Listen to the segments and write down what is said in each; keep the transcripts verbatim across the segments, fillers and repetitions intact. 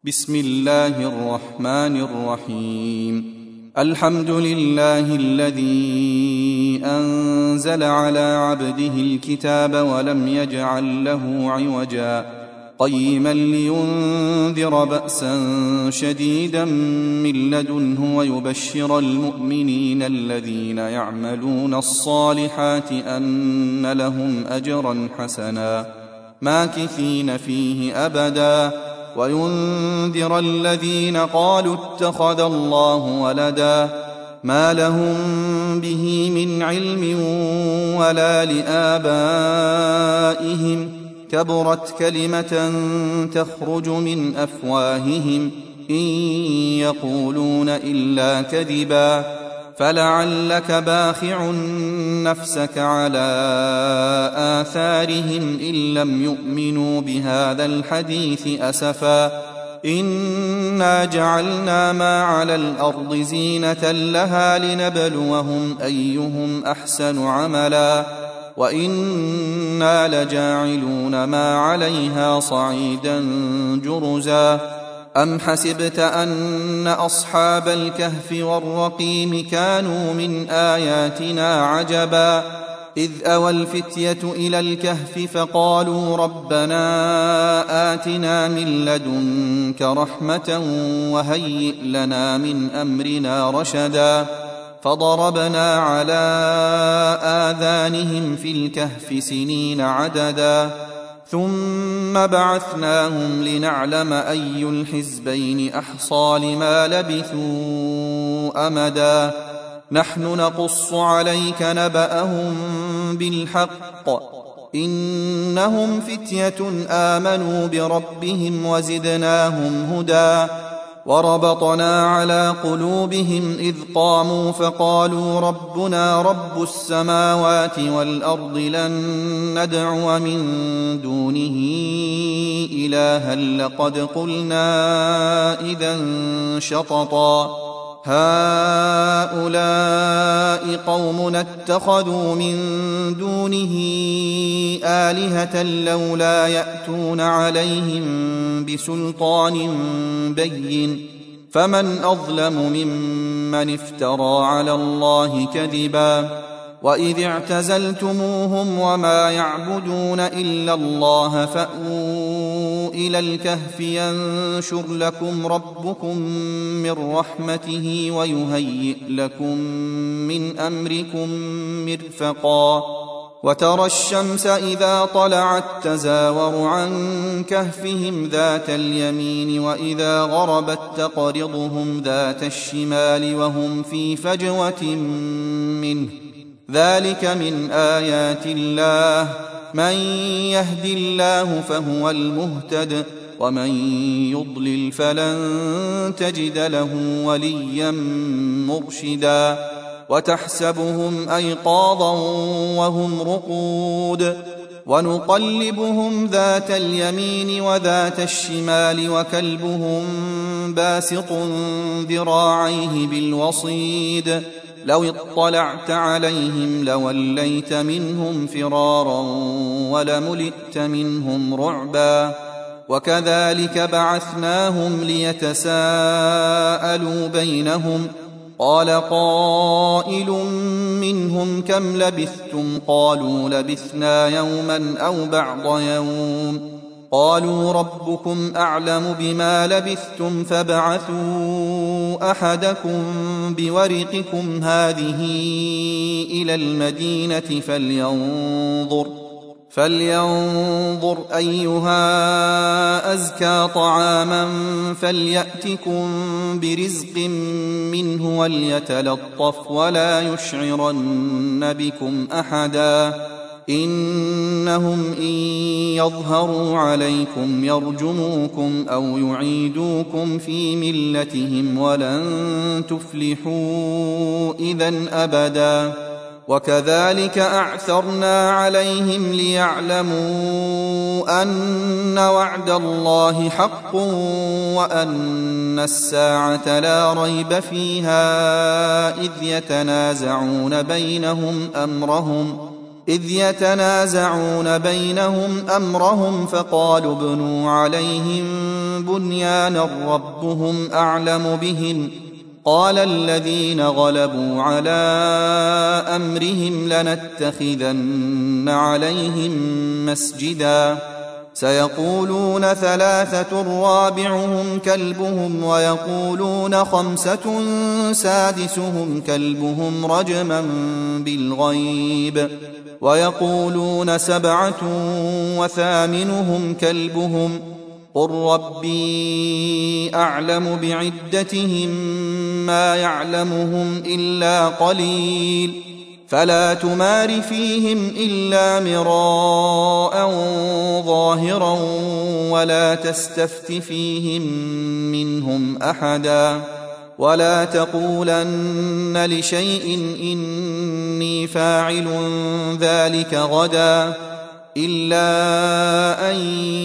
بسم الله الرحمن الرحيم. الحمد لله الذي أنزل على عبده الكتاب ولم يجعل له عوجا قيما لينذر بأسا شديدا من لدنه ويبشر المؤمنين الذين يعملون الصالحات أن لهم أجرا حسنا ماكثين فيه أبدا وينذر الذين قالوا اتخذ الله ولدا ما لهم به من علم ولا لآبائهم كبرت كلمة تخرج من أفواههم إن يقولون إلا كذبا فلعلك باخع نفسك على آثارهم إن لم يؤمنوا بهذا الحديث أسفا إنا جعلنا ما على الأرض زينة لها لنبلوهم أيهم أحسن عملا وإنا لجاعلون ما عليها صعيدا جرزا أم حسبت أن أصحاب الكهف والرقيم كانوا من آياتنا عجبا إذ أوى الفتية إلى الكهف فقالوا ربنا آتنا من لدنك رحمة وهيئ لنا من أمرنا رشدا فضربنا على آذانهم في الكهف سنين عددا ثم بعثناهم لنعلم أي الحزبين أحصى لما لبثوا أمدا نحن نقص عليك نبأهم بالحق إنهم فتية آمنوا بربهم وزدناهم هدى وربطنا على قلوبهم إذ قاموا فقالوا ربنا رب السماوات والأرض لن ندعو من دونه إلها لقد قلنا إذا شططا هؤلاء قومنا اتخذوا من دونه آلهة لولا يأتون عليهم بسلطان بين فمن أظلم ممن افترى على الله كذبا وإذ اعتزلتموهم وما يعبدون إلا الله فأووا إلى الكهف ينشر لكم ربكم من رحمته ويهيئ لكم من أمركم مرفقا وترى الشمس إذا طلعت تزاور عن كهفهم ذات اليمين وإذا غربت تقرضهم ذات الشمال وهم في فجوة منه ذلك من آيات الله من يهد الله فهو المهتد ومن يضلل فلن تجد له وليا مرشدا وتحسبهم أيقاظا وهم رقود ونقلبهم ذات اليمين وذات الشمال وكلبهم باسط ذراعيه بالوصيد لو اطلعت عليهم لوليت منهم فرارا ولملئت منهم رعبا وكذلك بعثناهم ليتساءلوا بينهم قال قائل منهم كم لبثتم قالوا لبثنا يوما أو بعض يوم قالوا ربكم أعلم بما لبثتم فابعثوا أحدكم بورقكم هذه إلى المدينة فلينظر فلينظر أيها أزكى طعاما فليأتكم برزق منه وليتلطف ولا يشعرن بكم أحدا إنهم إن يظهروا عليكم يرجموكم أو يعيدوكم في ملتهم ولن تفلحوا إذن أبدا وكذلك أعثرنا عليهم ليعلموا أن وعد الله حق وأن الساعة لا ريب فيها إذ يتنازعون بينهم أمرهم إذ يتنازعون بينهم أمرهم فقالوا ابنوا عليهم بنيانا ربهم أعلم بهم قال الذين غلبوا على أمرهم لنتخذن عليهم مسجدا سيقولون ثلاثة رابعهم كلبهم ويقولون خمسة سادسهم كلبهم رجما بالغيب ويقولون سبعة وثامنهم كلبهم قل ربي أعلم بعدتهم ما يعلمهم إلا قليل فلا تمار فيهم إلا مراء ظاهرا ولا تستفت فيهم منهم أحدا ولا تقولن لشيء إني فاعل ذلك غدا إلا أن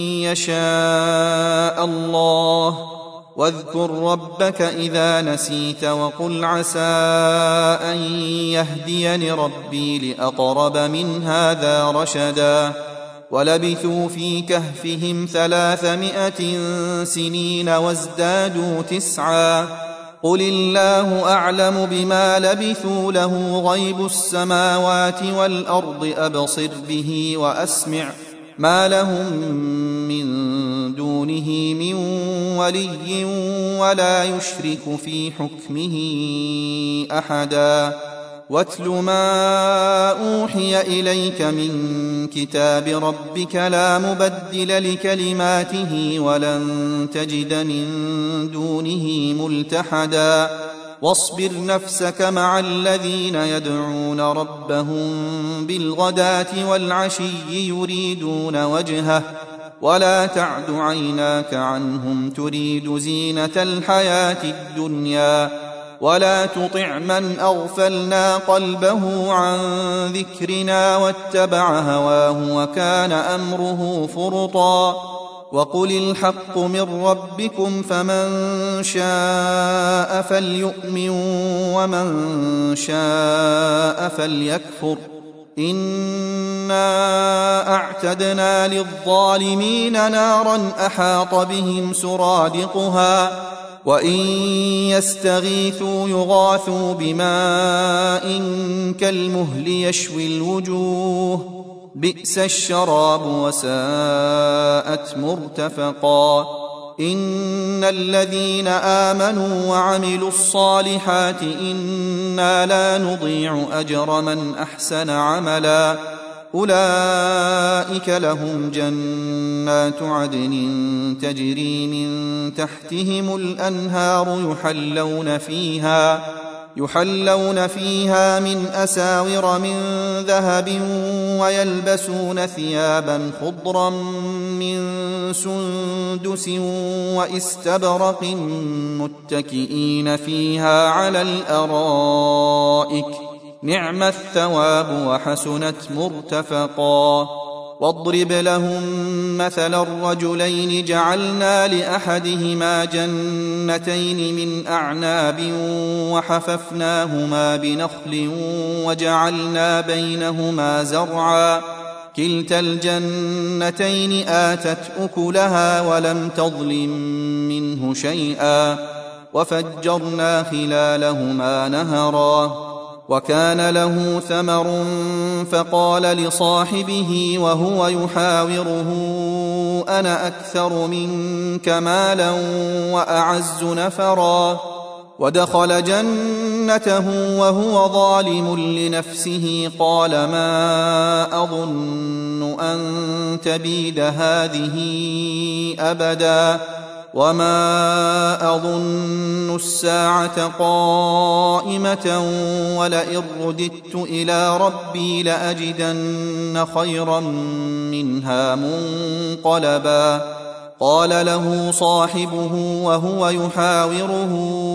يشاء الله واذكر ربك إذا نسيت وقل عسى أن يهديني ربي لأقرب من هذا رشدا ولبثوا في كهفهم ثلاثمائة سنين وازدادوا تسعا قل الله أعلم بما لبثوا له غيب السماوات والأرض أبصر به وأسمع ما لهم من دونه من ولي ولا يشرك في حكمه أحدا واتل ما أوحي إليك من كتاب ربك لا مبدل لكلماته ولن تجد من دونه ملتحدا واصبر نفسك مع الذين يدعون ربهم بالغداة والعشي يريدون وجهه ولا تعد عيناك عنهم تريد زينة الحياة الدنيا ولا تطع من أغفلنا قلبه عن ذكرنا واتبع هواه وكان أمره فرطا وقل الحق من ربكم فمن شاء فليؤمن ومن شاء فليكفر إنا أعتدنا للظالمين نارا أحاط بهم سرادقها وإن يستغيثوا يغاثوا بماء كالمهل يشوي الوجوه بئس الشراب وساءت مرتفقا إن الذين آمنوا وعملوا الصالحات إنا لا نضيع أجر من أحسن عملا أولئك لهم جنات عدن تجري من تحتهم الأنهار يحلون فيها يحلون فيها من أساور من ذهب ويلبسون ثيابا خضرا من سندس واستبرق متكئين فيها على الأرائك نعم الثواب وحسنت مرتفقا واضرب لهم مثل الرجلين جعلنا لأحدهما جنتين من أعناب وحففناهما بنخل وجعلنا بينهما زرعا كلتا الجنتين آتت أكلها ولم تظلم منه شيئا وفجرنا خلالهما نهرا وكان له ثمر فقال لصاحبه وهو يحاوره أنا أكثر منك مالا وأعز نفرا ودخل جنته وهو ظالم لنفسه قال ما أظن أن تبيد هذه أبدا وما أظن الساعة قائمة ولئن رددت إلى ربي لأجدن خيرا منها منقلبا قال له صاحبه وهو يحاوره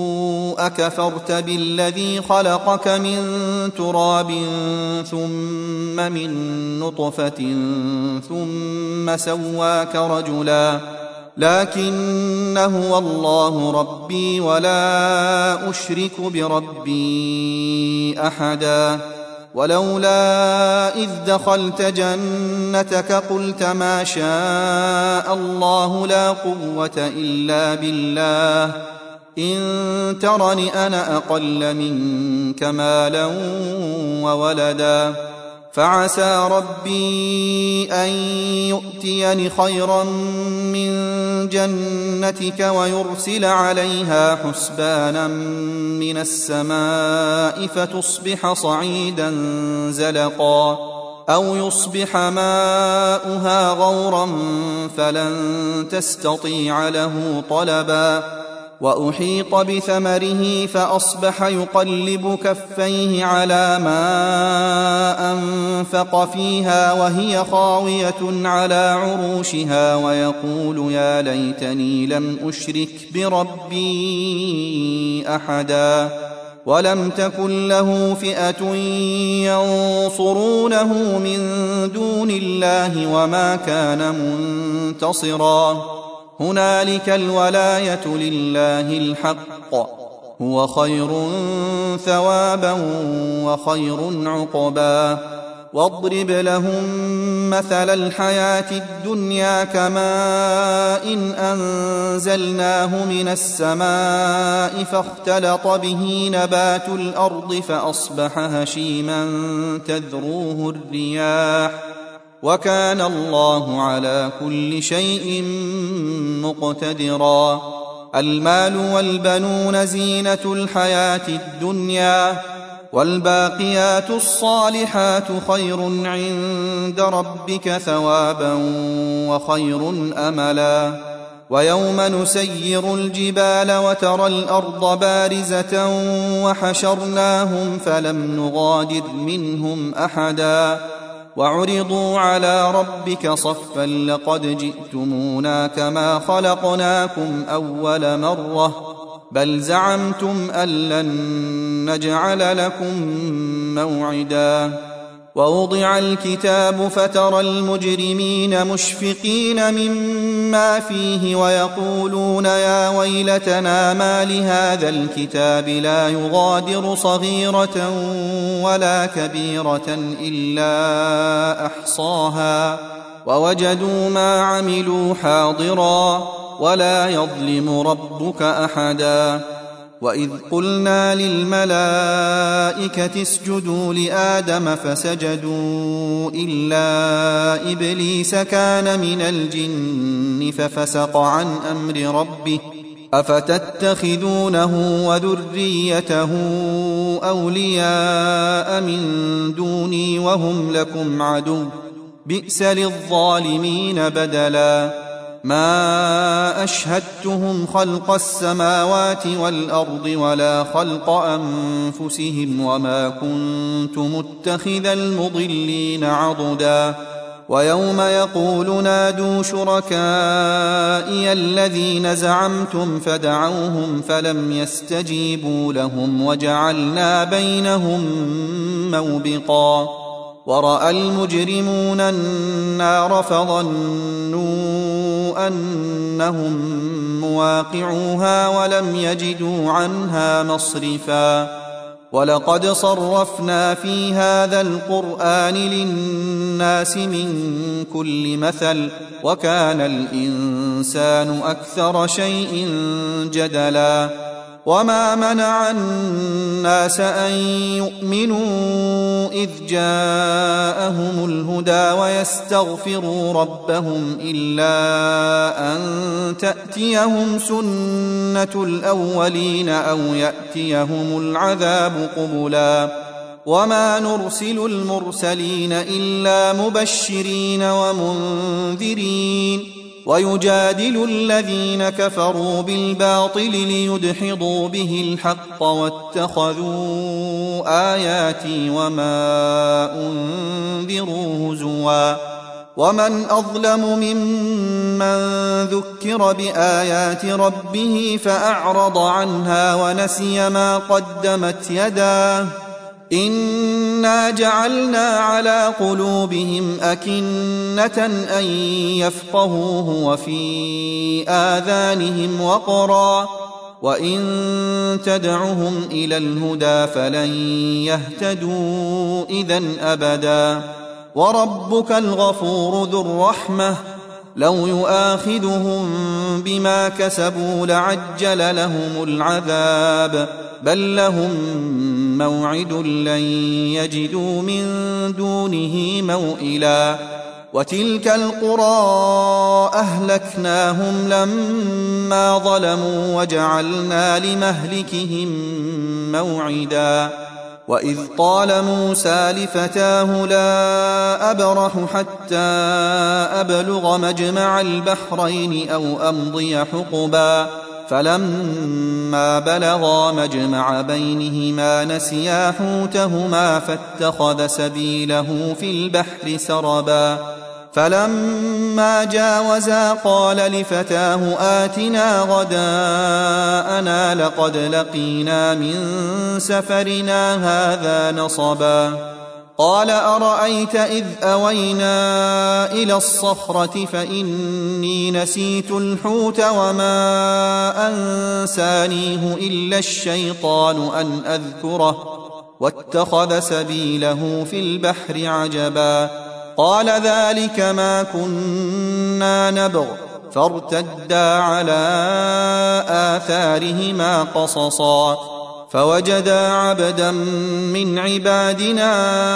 أكفرت بالذي خلقك من تراب ثم من نطفة ثم سواك رجلا لكن هو الله ربي ولا أشرك بربي أحدا ولولا إذ دخلت جنتك قلت ما شاء الله لا قوة إلا بالله إن ترني أنا أقل منك مالا وولدا فعسى ربي أن يؤتيني خيرا من جنتك ويرسل عليها حسبانا من السماء فتصبح صعيدا زلقا أو يصبح ماؤها غورا فلن تستطيع له طلبا وأحيط بثمره فأصبح يقلب كفيه على ما أنفق فيها وهي خاوية على عروشها ويقول يا ليتني لم أشرك بربي أحدا ولم تكن له فئة ينصرونه من دون الله وما كان منتصرا هنالك الولاية لله الحق هو خير ثوابا وخير عقبا واضرب لهم مثل الحياة الدنيا كماء إن أنزلناه من السماء فاختلط به نبات الأرض فأصبح هشيما تذروه الرياح وكان الله على كل شيء مقتدرا المال والبنون زينة الحياة الدنيا والباقيات الصالحات خير عند ربك ثوابا وخير أملا ويوم نسير الجبال وترى الأرض بارزة وحشرناهم فلم نغادر منهم أحدا وعرضوا على ربك صفا لقد جئتمونا كما خلقناكم أول مرة بل زعمتم أن لن نجعل لكم موعدا ووضع الكتاب فترى المجرمين مشفقين مما فيه ويقولون يا ويلتنا ما لهذا الكتاب لا يغادر صغيرة ولا كبيرة إلا أحصاها ووجدوا ما عملوا حاضرا ولا يظلم ربك أحدا وإذ قلنا للملائكة اسجدوا لآدم فسجدوا إلا إبليس كان من الجن ففسق عن أمر ربه أفتتخذونه وذريته أولياء من دوني وهم لكم عدو بئس للظالمين بدلا ما أشهدتهم خلق السماوات والأرض ولا خلق أنفسهم وما كنت متخذ المضلين عضدا ويوم يقول نادوا شركائي الذين زعمتم فدعوهم فلم يستجيبوا لهم وجعلنا بينهم موبقا ورأى المجرمون النار فظنوا أنهم مواقعوها ولم يجدوا عنها مصرفا ولقد صرفنا في هذا القرآن للناس من كل مثل وكان الإنسان أكثر شيء جدلا وما منع الناس أن يؤمنوا إذ جاءهم الهدى ويستغفروا ربهم إلا أن تأتيهم سنة الأولين أو يأتيهم العذاب قبلا وما نرسل المرسلين إلا مبشرين ومنذرين ويجادل الذين كفروا بالباطل ليدحضوا به الحق واتخذوا آياتي وما أنذروا هزوا ومن أظلم ممن ذكر بآيات ربه فأعرض عنها ونسي ما قدمت يداه إنا جعلنا على قلوبهم أكنة أن يفقهوه وفي آذانهم وقرا وإن تدعهم إلى الهدى فلن يهتدوا إذن أبدا وربك الغفور ذو الرحمة لو يؤاخذهم بما كسبوا لعجل لهم العذاب بل لهم موعد لن يجدوا من دونه موئلا وتلك القرى أهلكناهم لما ظلموا وجعلنا لمهلكهم موعدا وإذ قال موسى لفتاه لا أبرح حتى أبلغ مجمع البحرين أو أمضي حقبا فلما بلغا مجمع بينهما نسيا حوتهما فاتخذ سبيله في البحر سربا فلما جاوزا قال لفتاه آتنا غداءنا لقد لقينا من سفرنا هذا نصبا قال أرأيت إذ أوينا إلى الصخرة فإني نسيت الحوت وما أنسانيه إلا الشيطان أن أذكره واتخذ سبيله في البحر عجبا قال ذلك ما كنا نبغ فارتدا على آثارهما قصصا فوجدا عبدا من عبادنا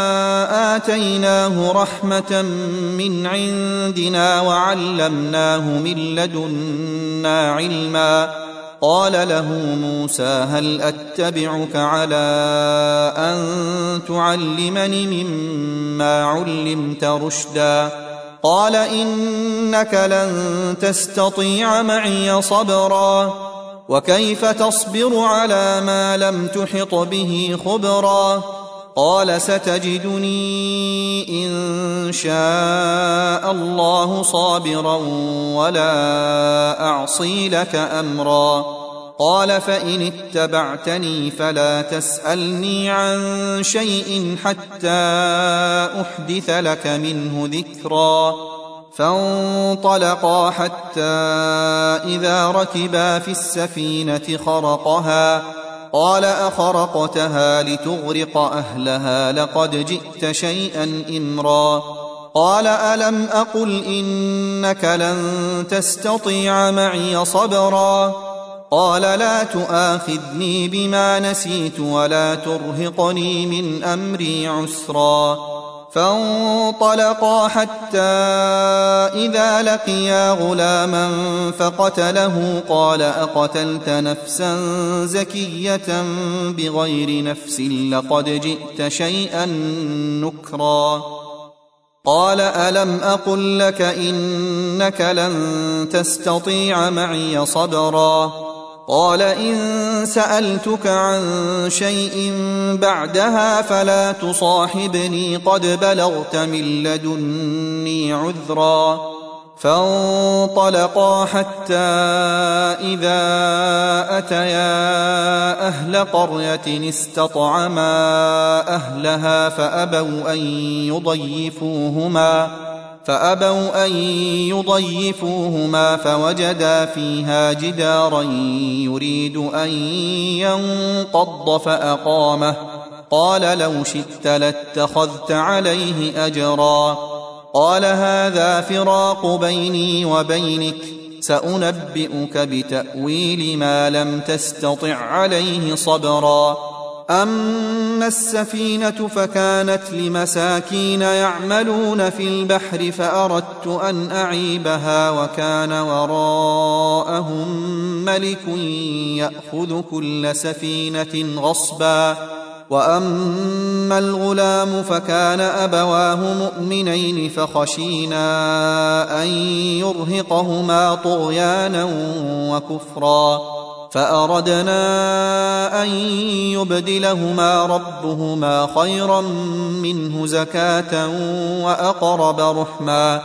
آتيناه رحمة من عندنا وعلمناه من لدنا علما قال له موسى هل أتبعك على أن تعلمني مما علمت رشدا قال إنك لن تستطيع معي صبرا وكيف تصبر على ما لم تحط به خبرا قال ستجدني إن شاء الله صابرا ولا أعصي لك أمرا قال فإن اتبعتني فلا تسألني عن شيء حتى أحدث لك منه ذكرا فانطلقا حتى إذا ركبا في السفينة خرقها قال أخرقتها لتغرق أهلها لقد جئت شيئا إمرا قال ألم أقل إنك لن تستطيع معي صبرا قال لا تؤاخذني بما نسيت ولا ترهقني من أمري عسرا فانطلقا حتى إذا لقيا غلاما فقتله قال أقتلت نفسا زكية بغير نفس لقد جئت شيئا نكرا قال ألم أقل لك إنك لن تستطيع معي صبرا قال إن سألتك عن شيء بعدها فلا تصاحبني قد بلغت من لدني عذرا فانطلقا حتى إذا أتيا أهل قرية استطعما أهلها فأبوا أن يضيفوهما فأبوا أن يضيفوهما فوجدا فيها جدارا يريد أن ينقض فأقامه قال لو شئت لاتخذت عليه أجرا قال هذا فراق بيني وبينك سأنبئك بتأويل ما لم تستطع عليه صبرا أما السفينة فكانت لمساكين يعملون في البحر فأردت أن أعيبها وكان وراءهم ملك يأخذ كل سفينة غصبا وأما الغلام فكان أبواه مؤمنين فخشينا أن يرهقهما طغيانا وكفرا فأردنا أن يبدلهما ربهما خيرا منه زكاة وأقرب رحما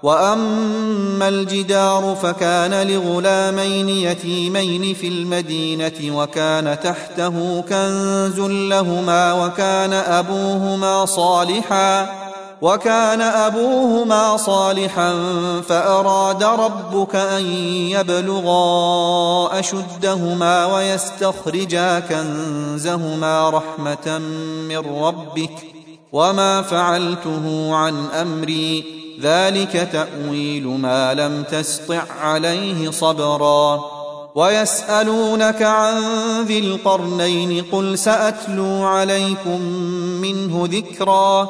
وأما الجدار فكان لغلامين يتيمين في المدينة وكان تحته كنز لهما وكان أبوهما صالحا وكان أبوهما صالحا فأراد ربك أن يبلغا أشدهما ويستخرجا كنزهما رحمة من ربك وما فعلته عن أمري ذلك تأويل ما لم تسطع عليه صبرا ويسألونك عن ذي القرنين قل سأتلو عليكم منه ذكرا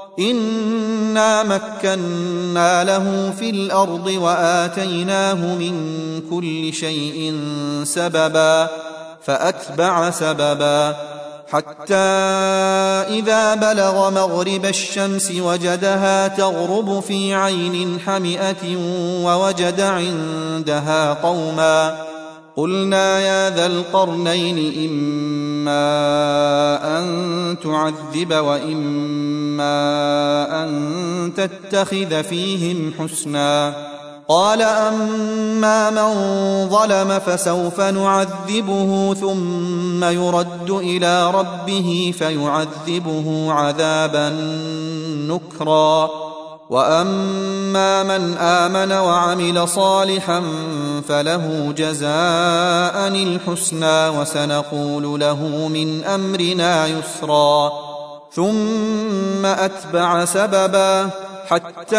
إنا مكنا له في الأرض وآتيناه من كل شيء سببا فأتبع سببا حتى إذا بلغ مغرب الشمس وجدها تغرب في عين حمئة ووجد عندها قوما قلنا يا ذا القرنين إما أن تعذب وإما أن تتخذ فيهم حسنا قال أما من ظلم فسوف نعذبه ثم يرد إلى ربه فيعذبه عذابا نكرا وأما من آمن وعمل صالحا فله جزاء الحسنى وسنقول له من أمرنا يسرا ثم أتبع سببا حتى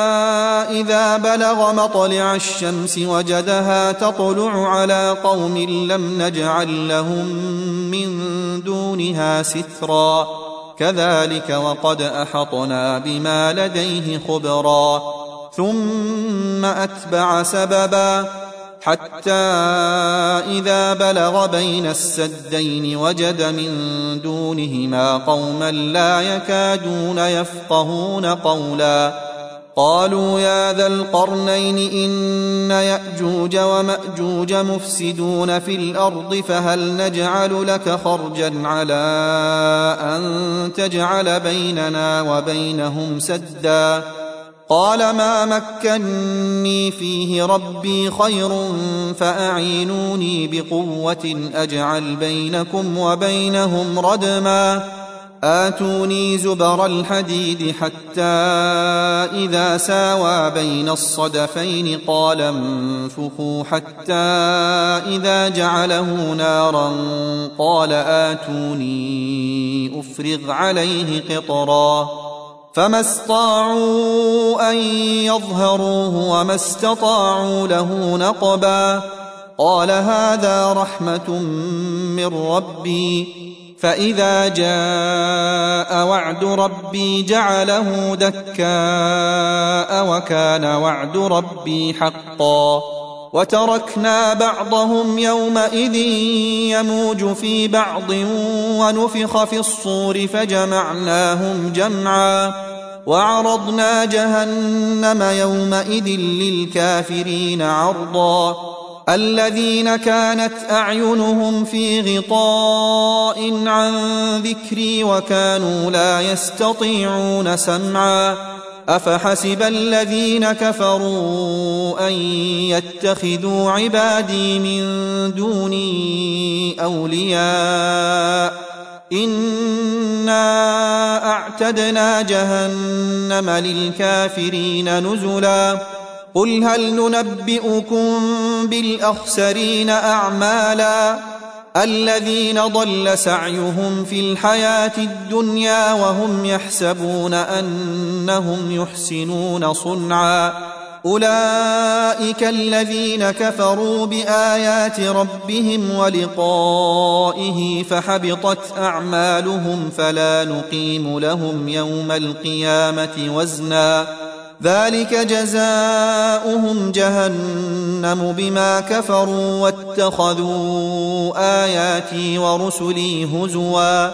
إذا بلغ مطلع الشمس وجدها تطلع على قوم لم نجعل لهم من دونها سترا كذلك وقد أحطنا بما لديه خبرا ثم أتبع سببا حتى إذا بلغ بين السدين وجد من دونهما قوما لا يكادون يفقهون قولا قالوا يا ذا القرنين إن يأجوج ومأجوج مفسدون في الأرض فهل نجعل لك خرجا على أن تجعل بيننا وبينهم سدا قال ما مكني فيه ربي خير فأعينوني بقوة أجعل بينكم وبينهم ردما آتوني زبر الحديد حتى إذا ساوى بين الصدفين قال انفخوا حتى إذا جعله نارا قال آتوني أفرغ عليه قطرا فما استطاعوا أن يظهروه وما استطاعوا له نقبا قال هذا رحمة من ربي فإذا جاء وعد ربي جعله دكاء وكان وعد ربي حقا وتركنا بعضهم يومئذ يموج في بعض ونفخ في الصور فجمعناهم جمعا وعرضنا جهنم يومئذ للكافرين عرضا الذين كانت أعينهم في غطاء عن ذكري وكانوا لا يستطيعون سمعا أفحسب الذين كفروا أن يتخذوا عبادي من دوني أولياء إنا أعتدنا جهنم للكافرين نزلا قل هل ننبئكم بالأخسرين أعمالا الذين ضل سعيهم في الحياة الدنيا وهم يحسبون أنهم يحسنون صنعا أولئك الذين كفروا بآيات ربهم ولقائه فحبطت أعمالهم فلا نقيم لهم يوم القيامة وزنا ذلك جزاؤهم جهنم بما كفروا واتخذوا آياتي ورسلي هزوا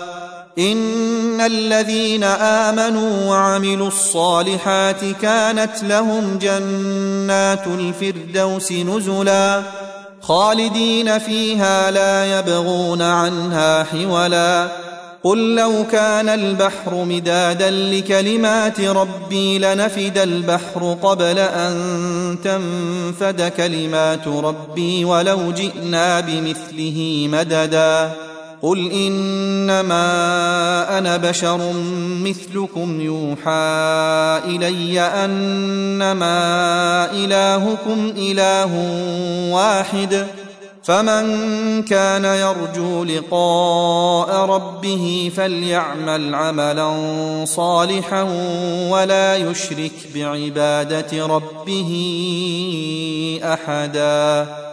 إن الذين آمنوا وعملوا الصالحات كانت لهم جنات الفردوس نزلا خالدين فيها لا يبغون عنها حولا قل لو كان البحر مدادا لكلمات ربي لنفد البحر قبل أن تنفد كلمات ربي ولو جئنا بمثله مددا قل إنما أنا بشر مثلكم يوحى إلي أنما إلهكم إله واحد فمن كان يرجو لقاء ربه فليعمل عملا صالحا ولا يشرك بعبادة ربه أحدا.